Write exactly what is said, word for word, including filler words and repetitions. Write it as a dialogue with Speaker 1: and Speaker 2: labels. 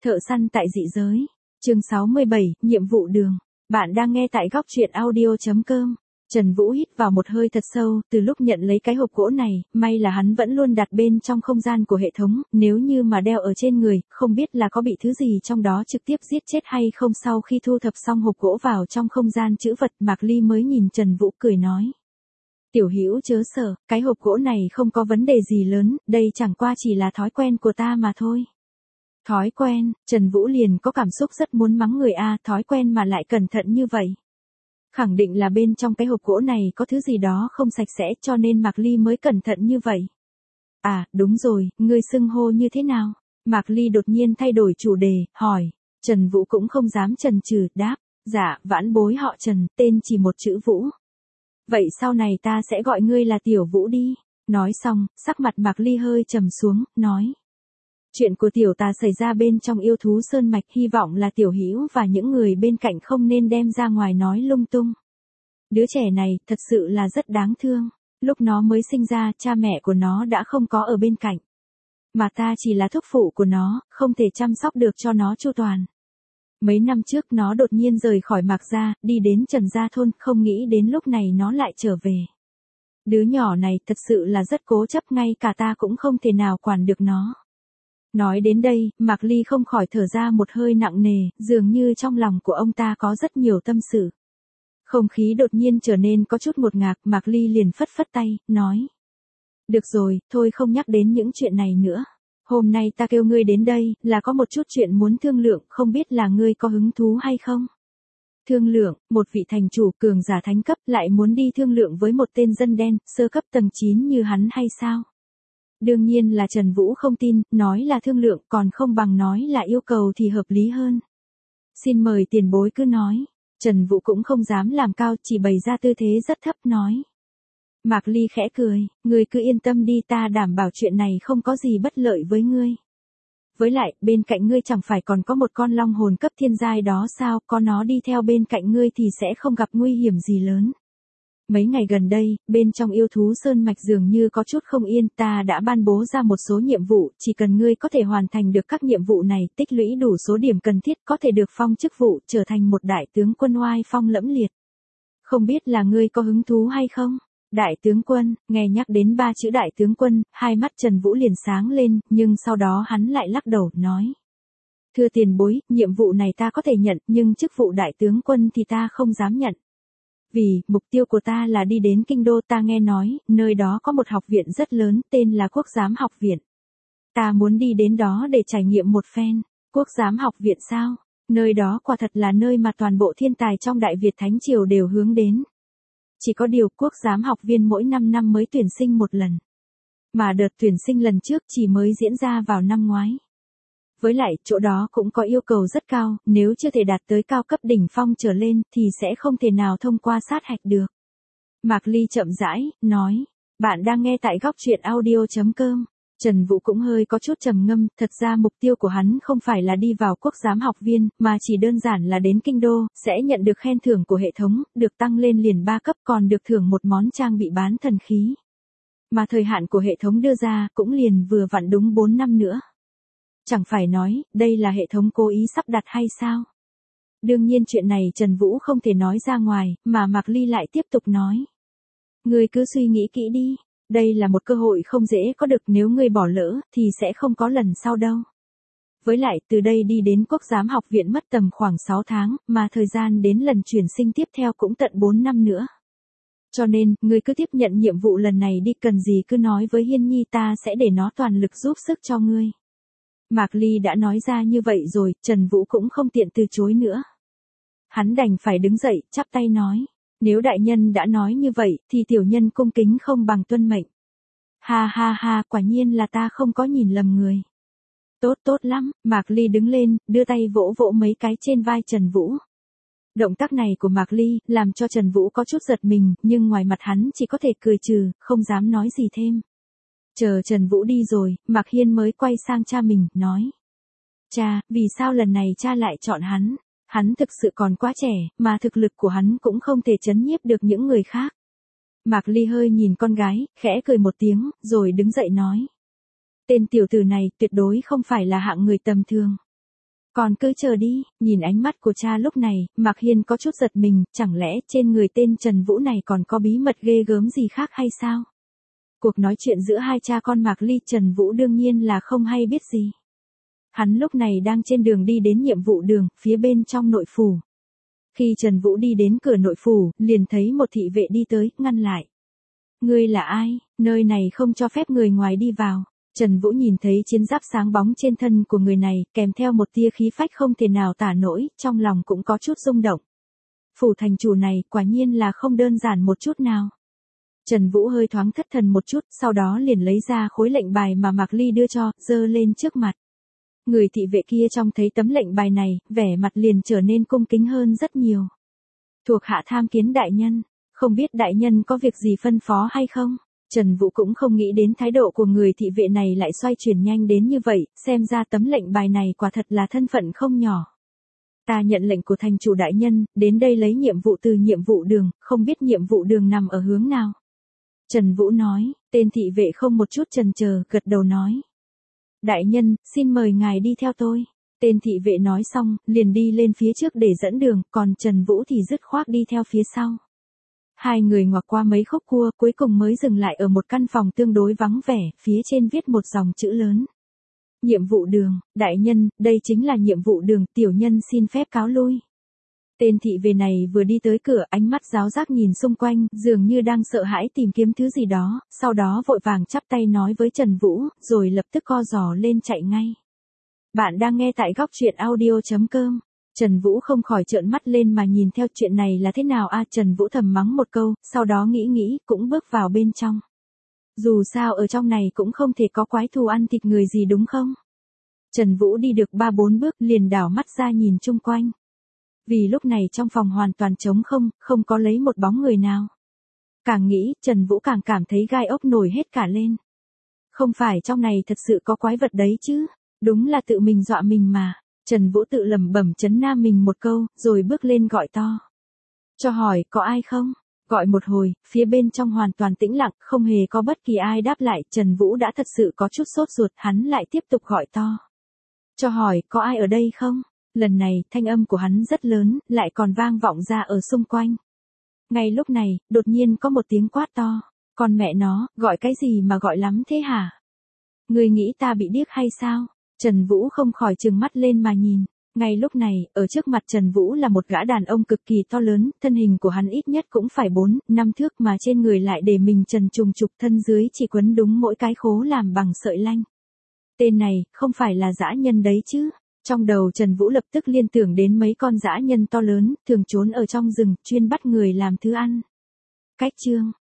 Speaker 1: Thợ săn tại dị giới. Chương sáu mươi bảy, nhiệm vụ đường. Bạn đang nghe tại góc truyện audio chấm com. Trần Vũ hít vào một hơi thật sâu, từ lúc nhận lấy cái hộp gỗ này, may là hắn vẫn luôn đặt bên trong không gian của hệ thống, nếu như mà đeo ở trên người, không biết là có bị thứ gì trong đó trực tiếp giết chết hay không. Sau khi thu thập xong hộp gỗ vào trong không gian trữ vật, Mạc Ly mới nhìn Trần Vũ cười nói. Tiểu Hữu chớ sợ, cái hộp gỗ này không có vấn đề gì lớn, đây chẳng qua chỉ là thói quen của ta mà thôi. Thói quen, Trần Vũ liền có cảm xúc rất muốn mắng người a, thói quen mà lại cẩn thận như vậy. Khẳng định là bên trong cái hộp gỗ này có thứ gì đó không sạch sẽ cho nên Mạc Ly mới cẩn thận như vậy. À, đúng rồi, ngươi xưng hô như thế nào? Mạc Ly đột nhiên thay đổi chủ đề, hỏi. Trần Vũ cũng không dám chần chừ, đáp. Dạ, vãn bối họ Trần, tên chỉ một chữ Vũ. Vậy sau này ta sẽ gọi ngươi là Tiểu Vũ đi. Nói xong, sắc mặt Mạc Ly hơi trầm xuống, nói. Chuyện của tiểu tà xảy ra bên trong yêu thú sơn mạch, hy vọng là Tiểu Hữu và những người bên cạnh không nên đem ra ngoài nói lung tung. Đứa trẻ này thật sự là rất đáng thương, lúc nó mới sinh ra cha mẹ của nó đã không có ở bên cạnh. Mà ta chỉ là thúc phụ của nó, không thể chăm sóc được cho nó chu toàn. Mấy năm trước nó đột nhiên rời khỏi Mạc gia, đi đến Trần Gia thôn, không nghĩ đến lúc này nó lại trở về. Đứa nhỏ này thật sự là rất cố chấp, ngay cả ta cũng không thể nào quản được nó. Nói đến đây, Mạc Ly không khỏi thở ra một hơi nặng nề, dường như trong lòng của ông ta có rất nhiều tâm sự. Không khí đột nhiên trở nên có chút ngột ngạt, Mạc Ly liền phất phất tay, nói. Được rồi, thôi không nhắc đến những chuyện này nữa. Hôm nay ta kêu ngươi đến đây, là có một chút chuyện muốn thương lượng, không biết là ngươi có hứng thú hay không? Thương lượng, một vị thành chủ cường giả thánh cấp lại muốn đi thương lượng với một tên dân đen, sơ cấp tầng chín như hắn hay sao? Đương nhiên là Trần Vũ không tin, nói là thương lượng còn không bằng nói là yêu cầu thì hợp lý hơn. Xin mời tiền bối cứ nói. Trần Vũ cũng không dám làm cao, chỉ bày ra tư thế rất thấp nói. Mạc Ly khẽ cười, ngươi cứ yên tâm đi, ta đảm bảo chuyện này không có gì bất lợi với ngươi. Với lại, bên cạnh ngươi chẳng phải còn có một con long hồn cấp thiên giai đó sao, có nó đi theo bên cạnh ngươi thì sẽ không gặp nguy hiểm gì lớn. Mấy ngày gần đây, bên trong yêu thú sơn mạch dường như có chút không yên, ta đã ban bố ra một số nhiệm vụ, chỉ cần ngươi có thể hoàn thành được các nhiệm vụ này, tích lũy đủ số điểm cần thiết, có thể được phong chức vụ, trở thành một đại tướng quân oai phong lẫm liệt. Không biết là ngươi có hứng thú hay không? Đại tướng quân, nghe nhắc đến ba chữ đại tướng quân, hai mắt Trần Vũ liền sáng lên, nhưng sau đó hắn lại lắc đầu, nói. Thưa tiền bối, nhiệm vụ này ta có thể nhận, nhưng chức vụ đại tướng quân thì ta không dám nhận. Vì, mục tiêu của ta là đi đến kinh đô, ta nghe nói, nơi đó có một học viện rất lớn, tên là Quốc Giám Học Viện. Ta muốn đi đến đó để trải nghiệm một phen. Quốc Giám Học Viện sao? Nơi đó quả thật là nơi mà toàn bộ thiên tài trong Đại Việt Thánh Triều đều hướng đến. Chỉ có điều Quốc Giám Học Viên mỗi năm năm mới tuyển sinh một lần. Mà đợt tuyển sinh lần trước chỉ mới diễn ra vào năm ngoái. Với lại, chỗ đó cũng có yêu cầu rất cao, nếu chưa thể đạt tới cao cấp đỉnh phong trở lên, thì sẽ không thể nào thông qua sát hạch được. Mạc Ly chậm rãi, nói, bạn đang nghe tại góc truyện audio chấm com. Trần Vũ cũng hơi có chút trầm ngâm, thật ra mục tiêu của hắn không phải là đi vào Quốc Giám Học Viên, mà chỉ đơn giản là đến kinh đô, sẽ nhận được khen thưởng của hệ thống, được tăng lên liền ba cấp, còn được thưởng một món trang bị bán thần khí. Mà thời hạn của hệ thống đưa ra, cũng liền vừa vặn đúng bốn năm nữa. Chẳng phải nói, đây là hệ thống cố ý sắp đặt hay sao? Đương nhiên chuyện này Trần Vũ không thể nói ra ngoài, mà Mạc Ly lại tiếp tục nói. Ngươi cứ suy nghĩ kỹ đi, đây là một cơ hội không dễ có được, nếu ngươi bỏ lỡ, thì sẽ không có lần sau đâu. Với lại, từ đây đi đến Quốc Giám Học Viện mất tầm khoảng sáu tháng, mà thời gian đến lần chuyển sinh tiếp theo cũng tận bốn năm nữa. Cho nên, ngươi cứ tiếp nhận nhiệm vụ lần này đi, cần gì cứ nói với Hiên Nhi, ta sẽ để nó toàn lực giúp sức cho ngươi. Mạc Ly đã nói ra như vậy rồi, Trần Vũ cũng không tiện từ chối nữa. Hắn đành phải đứng dậy, chắp tay nói. Nếu đại nhân đã nói như vậy, thì tiểu nhân cung kính không bằng tuân mệnh. Ha ha ha, quả nhiên là ta không có nhìn lầm người. Tốt tốt lắm, Mạc Ly đứng lên, đưa tay vỗ vỗ mấy cái trên vai Trần Vũ. Động tác này của Mạc Ly, làm cho Trần Vũ có chút giật mình, nhưng ngoài mặt hắn chỉ có thể cười trừ, không dám nói gì thêm. Chờ Trần Vũ đi rồi, Mạc Hiên mới quay sang cha mình, nói. Cha, vì sao lần này cha lại chọn hắn? Hắn thực sự còn quá trẻ, mà thực lực của hắn cũng không thể trấn nhiếp được những người khác. Mạc Ly hơi nhìn con gái, khẽ cười một tiếng, rồi đứng dậy nói. Tên tiểu tử này tuyệt đối không phải là hạng người tầm thường. Còn cứ chờ đi, nhìn ánh mắt của cha lúc này, Mạc Hiên có chút giật mình, chẳng lẽ trên người tên Trần Vũ này còn có bí mật ghê gớm gì khác hay sao? Cuộc nói chuyện giữa hai cha con Mạc Ly Trần Vũ đương nhiên là không hay biết gì. Hắn lúc này đang trên đường đi đến nhiệm vụ đường, phía bên trong nội phủ. Khi Trần Vũ đi đến cửa nội phủ, liền thấy một thị vệ đi tới, ngăn lại. Ngươi là ai? Nơi này không cho phép người ngoài đi vào. Trần Vũ nhìn thấy chiến giáp sáng bóng trên thân của người này, kèm theo một tia khí phách không thể nào tả nổi, trong lòng cũng có chút rung động. Phủ thành chủ này quả nhiên là không đơn giản một chút nào. Trần Vũ hơi thoáng thất thần một chút, sau đó liền lấy ra khối lệnh bài mà Mạc Ly đưa cho, giơ lên trước mặt. Người thị vệ kia trông thấy tấm lệnh bài này, vẻ mặt liền trở nên cung kính hơn rất nhiều. Thuộc hạ tham kiến đại nhân, không biết đại nhân có việc gì phân phó hay không? Trần Vũ cũng không nghĩ đến thái độ của người thị vệ này lại xoay chuyển nhanh đến như vậy, xem ra tấm lệnh bài này quả thật là thân phận không nhỏ. Ta nhận lệnh của thành chủ đại nhân, đến đây lấy nhiệm vụ từ nhiệm vụ đường, không biết nhiệm vụ đường nằm ở hướng nào. Trần Vũ nói, tên thị vệ không một chút chần chờ, gật đầu nói. Đại nhân, xin mời ngài đi theo tôi. Tên thị vệ nói xong, liền đi lên phía trước để dẫn đường, còn Trần Vũ thì dứt khoát đi theo phía sau. Hai người ngoặt qua mấy khúc cua, cuối cùng mới dừng lại ở một căn phòng tương đối vắng vẻ, phía trên viết một dòng chữ lớn. Nhiệm vụ đường, đại nhân, đây chính là nhiệm vụ đường, tiểu nhân xin phép cáo lui. Tên thị vệ này vừa đi tới cửa, ánh mắt giáo giác nhìn xung quanh, dường như đang sợ hãi tìm kiếm thứ gì đó, sau đó vội vàng chắp tay nói với Trần Vũ, rồi lập tức co giò lên chạy ngay. Bạn đang nghe tại góc truyện audio chấm com. Trần Vũ không khỏi trợn mắt lên mà nhìn theo chuyện này là thế nào a Trần Vũ thầm mắng một câu, sau đó nghĩ nghĩ, cũng bước vào bên trong. Dù sao ở trong này cũng không thể có quái thú ăn thịt người gì đúng không? Trần Vũ đi được ba bốn bước liền đảo mắt ra nhìn chung quanh. Vì lúc này trong phòng hoàn toàn trống không, không có lấy một bóng người nào. Càng nghĩ, Trần Vũ càng cảm thấy gai ốc nổi hết cả lên. Không phải trong này thật sự có quái vật đấy chứ, đúng là tự mình dọa mình mà. Trần Vũ tự lẩm bẩm trấn nam mình một câu, rồi bước lên gọi to. Cho hỏi, có ai không? Gọi một hồi, phía bên trong hoàn toàn tĩnh lặng, không hề có bất kỳ ai đáp lại, Trần Vũ đã thật sự có chút sốt ruột, hắn lại tiếp tục gọi to. Cho hỏi, có ai ở đây không? Lần này, thanh âm của hắn rất lớn, lại còn vang vọng ra ở xung quanh. Ngay lúc này, đột nhiên có một tiếng quát to. Con mẹ nó, gọi cái gì mà gọi lắm thế hả? Người nghĩ ta bị điếc hay sao? Trần Vũ không khỏi trừng mắt lên mà nhìn. Ngay lúc này, ở trước mặt Trần Vũ là một gã đàn ông cực kỳ to lớn, thân hình của hắn ít nhất cũng phải bốn, năm thước mà trên người lại để mình trần trùng trục, thân dưới chỉ quấn đúng mỗi cái khố làm bằng sợi lanh. Tên này, không phải là dã nhân đấy chứ? Trong đầu Trần Vũ lập tức liên tưởng đến mấy con dã nhân to lớn, thường trốn ở trong rừng, chuyên bắt người làm thứ ăn. Cách chương,